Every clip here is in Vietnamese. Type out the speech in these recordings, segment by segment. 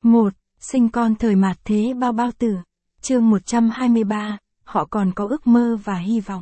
1. Sinh con thời mạt thế bao bao tử. Chương 123, họ còn có ước mơ và hy vọng.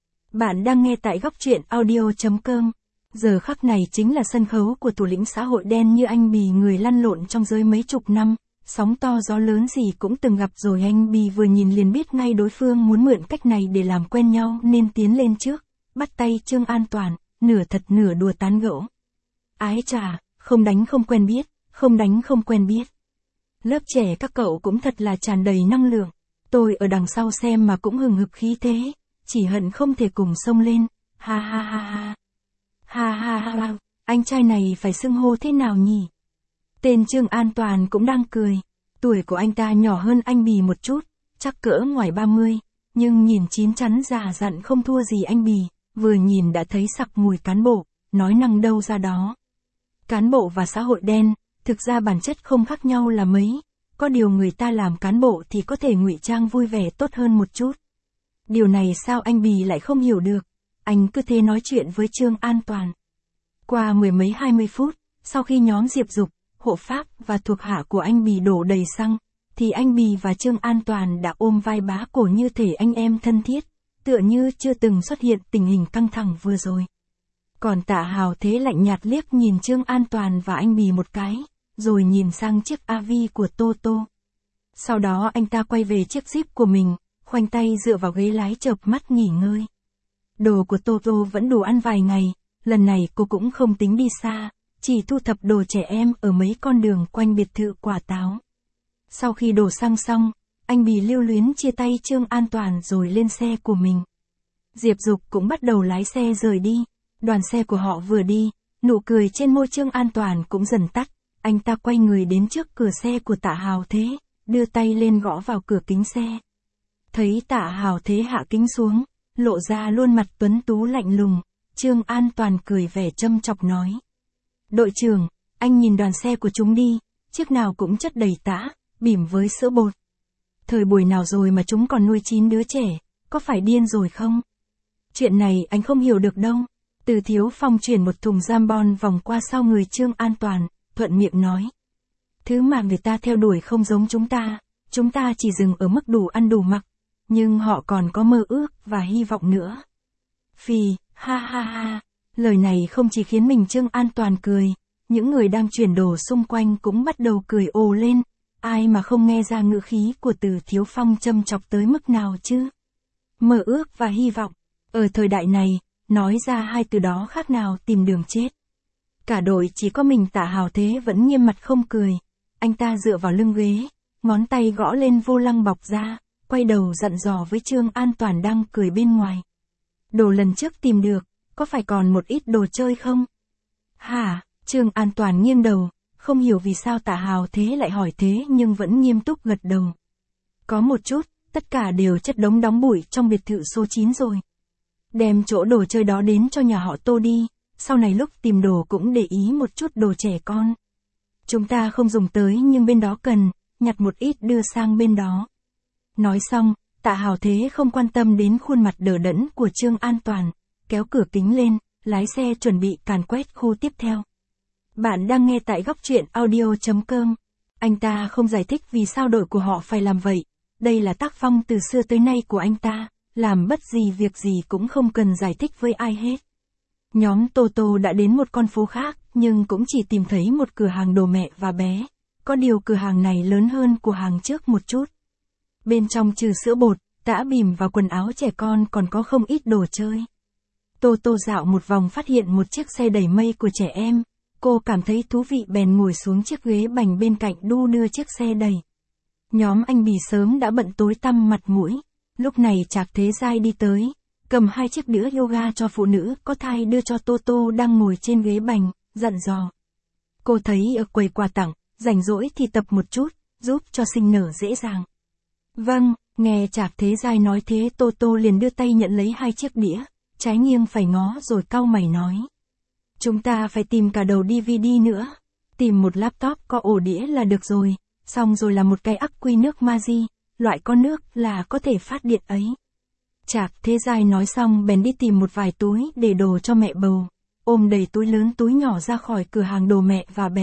Bạn đang nghe tại góc truyện audio.com. Giờ khắc này chính là sân khấu của thủ lĩnh xã hội đen như anh Bì, người lăn lộn trong giới mấy chục năm, sóng to gió lớn gì cũng từng gặp rồi. Anh Bì vừa nhìn liền biết ngay đối phương muốn mượn cách này để làm quen nhau nên tiến lên trước, bắt tay Trương An Toàn, nửa thật nửa đùa tán gẫu. Ái chà, không đánh không quen biết, không đánh không quen biết. Lớp trẻ các cậu cũng thật là tràn đầy năng lượng. Tôi ở đằng sau xem mà cũng hừng hực khí thế, chỉ hận không thể cùng xông lên. Ha ha ha ha. Ha ha ha ha. Anh trai này phải xưng hô thế nào nhỉ? Tên Trương An Toàn cũng đang cười. Tuổi của anh ta nhỏ hơn anh Bì một chút, chắc cỡ ngoài 30, nhưng nhìn chín chắn già dặn không thua gì anh Bì, vừa nhìn đã thấy sặc mùi cán bộ, nói năng đâu ra đó. Cán bộ và xã hội đen, thực ra bản chất không khác nhau là mấy, có điều người ta làm cán bộ thì có thể ngụy trang vui vẻ tốt hơn một chút. Điều này sao anh Bì lại không hiểu được, anh cứ thế nói chuyện với Trương An Toàn. Qua mười mấy 20 phút, sau khi nhóm Diệp Dục, hộ pháp và thuộc hạ của anh Bì đổ đầy xăng, thì anh Bì và Trương An Toàn đã ôm vai bá cổ như thể anh em thân thiết, tựa như chưa từng xuất hiện tình hình căng thẳng vừa rồi. Còn Tạ Hào Thế lạnh nhạt liếc nhìn Trương An Toàn và anh Bì một cái, rồi nhìn sang chiếc AV của Tô Tô. Sau đó anh ta quay về chiếc Jeep của mình, khoanh tay dựa vào ghế lái chợp mắt nghỉ ngơi. Đồ của Tô Tô vẫn đủ ăn vài ngày, lần này cô cũng không tính đi xa, chỉ thu thập đồ trẻ em ở mấy con đường quanh biệt thự Quả Táo. Sau khi đổ xăng xong, anh Bì lưu luyến chia tay Trương An Toàn rồi lên xe của mình. Diệp Dục cũng bắt đầu lái xe rời đi. Đoàn xe của họ vừa đi, nụ cười trên môi Trương An Toàn cũng dần tắt, anh ta quay người đến trước cửa xe của Tạ Hào Thế, đưa tay lên gõ vào cửa kính xe. Thấy Tạ Hào Thế hạ kính xuống, lộ ra luôn mặt tuấn tú lạnh lùng, Trương An Toàn cười vẻ châm chọc nói. Đội trưởng, anh nhìn đoàn xe của chúng đi, chiếc nào cũng chất đầy tã, bỉm với sữa bột. Thời buổi nào rồi mà chúng còn nuôi 9 đứa trẻ, có phải điên rồi không? Chuyện này anh không hiểu được đâu. Từ Thiếu Phong chuyển một thùng jambon vòng qua sau người Trương An Toàn, thuận miệng nói. Thứ mà người ta theo đuổi không giống chúng ta chỉ dừng ở mức đủ ăn đủ mặc, nhưng họ còn có mơ ước và hy vọng nữa. Phì, ha ha ha, lời này không chỉ khiến mình Trương An Toàn cười, những người đang chuyển đồ xung quanh cũng bắt đầu cười ồ lên, ai mà không nghe ra ngữ khí của Từ Thiếu Phong châm chọc tới mức nào chứ. Mơ ước và hy vọng, ở thời đại này, nói ra hai từ đó khác nào tìm đường chết. Cả đội chỉ có mình Tạ Hào Thế vẫn nghiêm mặt không cười. Anh ta dựa vào lưng ghế, ngón tay gõ lên vô lăng bọc ra, quay đầu dặn dò với Trương An Toàn đang cười bên ngoài. Đồ lần trước tìm được, có phải còn một ít đồ chơi không? Hả? Trương An Toàn nghiêng đầu, không hiểu vì sao Tạ Hào Thế lại hỏi thế nhưng vẫn nghiêm túc gật đầu. Có một chút, tất cả đều chất đống đóng bụi trong biệt thự số 9 rồi. Đem chỗ đồ chơi đó đến cho nhà họ Tô đi, sau này lúc tìm đồ cũng để ý một chút đồ trẻ con. Chúng ta không dùng tới nhưng bên đó cần, nhặt một ít đưa sang bên đó. Nói xong, Tạ Hào Thế không quan tâm đến khuôn mặt đờ đẫn của Trương An Toàn, kéo cửa kính lên, lái xe chuẩn bị càn quét khu tiếp theo. Bạn đang nghe tại góc truyện audio.com. Anh ta không giải thích vì sao đội của họ phải làm vậy, đây là tác phong từ xưa tới nay của anh ta. Làm bất gì việc gì cũng không cần giải thích với ai hết. Nhóm Tô Tô đã đến một con phố khác, nhưng cũng chỉ tìm thấy một cửa hàng đồ mẹ và bé. Có điều cửa hàng này lớn hơn của hàng trước một chút. Bên trong trừ sữa bột, tã bỉm và quần áo trẻ con còn có không ít đồ chơi. Tô Tô dạo một vòng phát hiện một chiếc xe đẩy mây của trẻ em. Cô cảm thấy thú vị bèn ngồi xuống chiếc ghế bành bên cạnh đu đưa chiếc xe đẩy. Nhóm anh Bì sớm đã bận tối tăm mặt mũi. Lúc này Trạc Thế Giai đi tới, cầm 2 chiếc đĩa yoga cho phụ nữ có thai đưa cho Tô Tô đang ngồi trên ghế bành, dặn dò. Cô thấy ở quầy quà tặng, rảnh rỗi thì tập một chút, giúp cho sinh nở dễ dàng. Vâng, nghe Trạc Thế Giai nói thế Tô Tô liền đưa tay nhận lấy 2 chiếc đĩa, trái nghiêng phải ngó rồi cau mày nói. Chúng ta phải tìm cả đầu DVD nữa, tìm một laptop có ổ đĩa là được rồi, xong rồi là một cái ắc quy nước Maji. Loại con nước là có thể phát điện ấy. Trạc Thế Giai nói xong bèn đi tìm một vài túi để đồ cho mẹ bầu, ôm đầy túi lớn túi nhỏ ra khỏi cửa hàng đồ mẹ và bé,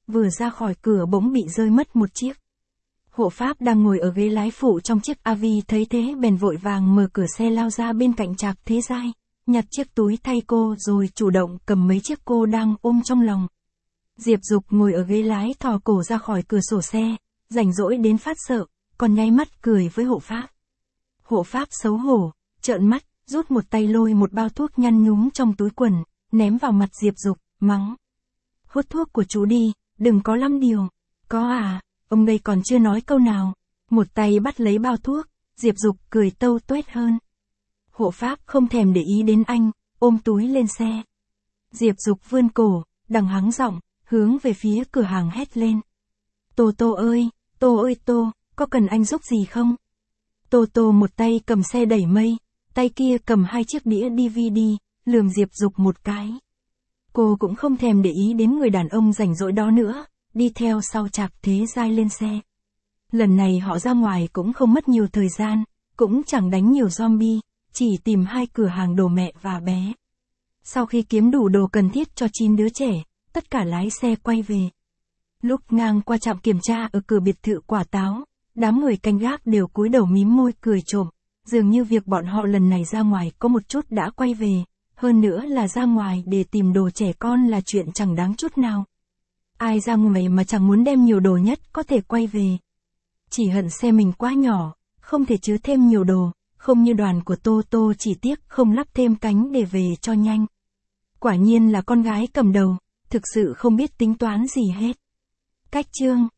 vừa ra khỏi cửa bỗng bị rơi mất một chiếc. Hộ pháp đang ngồi ở ghế lái phụ trong chiếc AV thấy thế bèn vội vàng mở cửa xe lao ra bên cạnh Trạc Thế Giai, nhặt chiếc túi thay cô rồi chủ động cầm mấy chiếc cô đang ôm trong lòng. Diệp Dục ngồi ở ghế lái thò cổ ra khỏi cửa sổ xe, rảnh rỗi đến phát sợ, còn nháy mắt cười với hộ pháp. Hộ pháp xấu hổ, trợn mắt, rút một tay lôi một bao thuốc nhăn nhúm trong túi quần, ném vào mặt Diệp Dục, mắng. Hút thuốc của chú đi, đừng có lắm điều. Có à, ông đây còn chưa nói câu nào. Một tay bắt lấy bao thuốc, Diệp Dục cười tâu tuét hơn. Hộ pháp không thèm để ý đến anh, ôm túi lên xe. Diệp Dục vươn cổ, đằng hắng giọng, hướng về phía cửa hàng hét lên. Tô ơi, Tô, có cần anh giúp gì không? Tô một tay cầm xe đẩy mây, tay kia cầm 2 chiếc đĩa DVD, lườm Diệp Dục một cái. Cô cũng không thèm để ý đến người đàn ông rảnh rỗi đó nữa, đi theo sau Trạc Thế Giai lên xe. Lần này họ ra ngoài cũng không mất nhiều thời gian, cũng chẳng đánh nhiều zombie, chỉ tìm 2 cửa hàng đồ mẹ và bé. Sau khi kiếm đủ đồ cần thiết cho 9 đứa trẻ, tất cả lái xe quay về. Lúc ngang qua trạm kiểm tra ở cửa biệt thự Quả Táo, đám người canh gác đều cúi đầu mím môi cười trộm, dường như việc bọn họ lần này ra ngoài có một chút đã quay về, hơn nữa là ra ngoài để tìm đồ trẻ con là chuyện chẳng đáng chút nào. Ai ra ngoài mà chẳng muốn đem nhiều đồ nhất có thể quay về. Chỉ hận xe mình quá nhỏ, không thể chứa thêm nhiều đồ, không như đoàn của Tô chỉ tiếc không lắp thêm cánh để về cho nhanh. Quả nhiên là con gái cầm đầu, thực sự không biết tính toán gì hết. Cách chương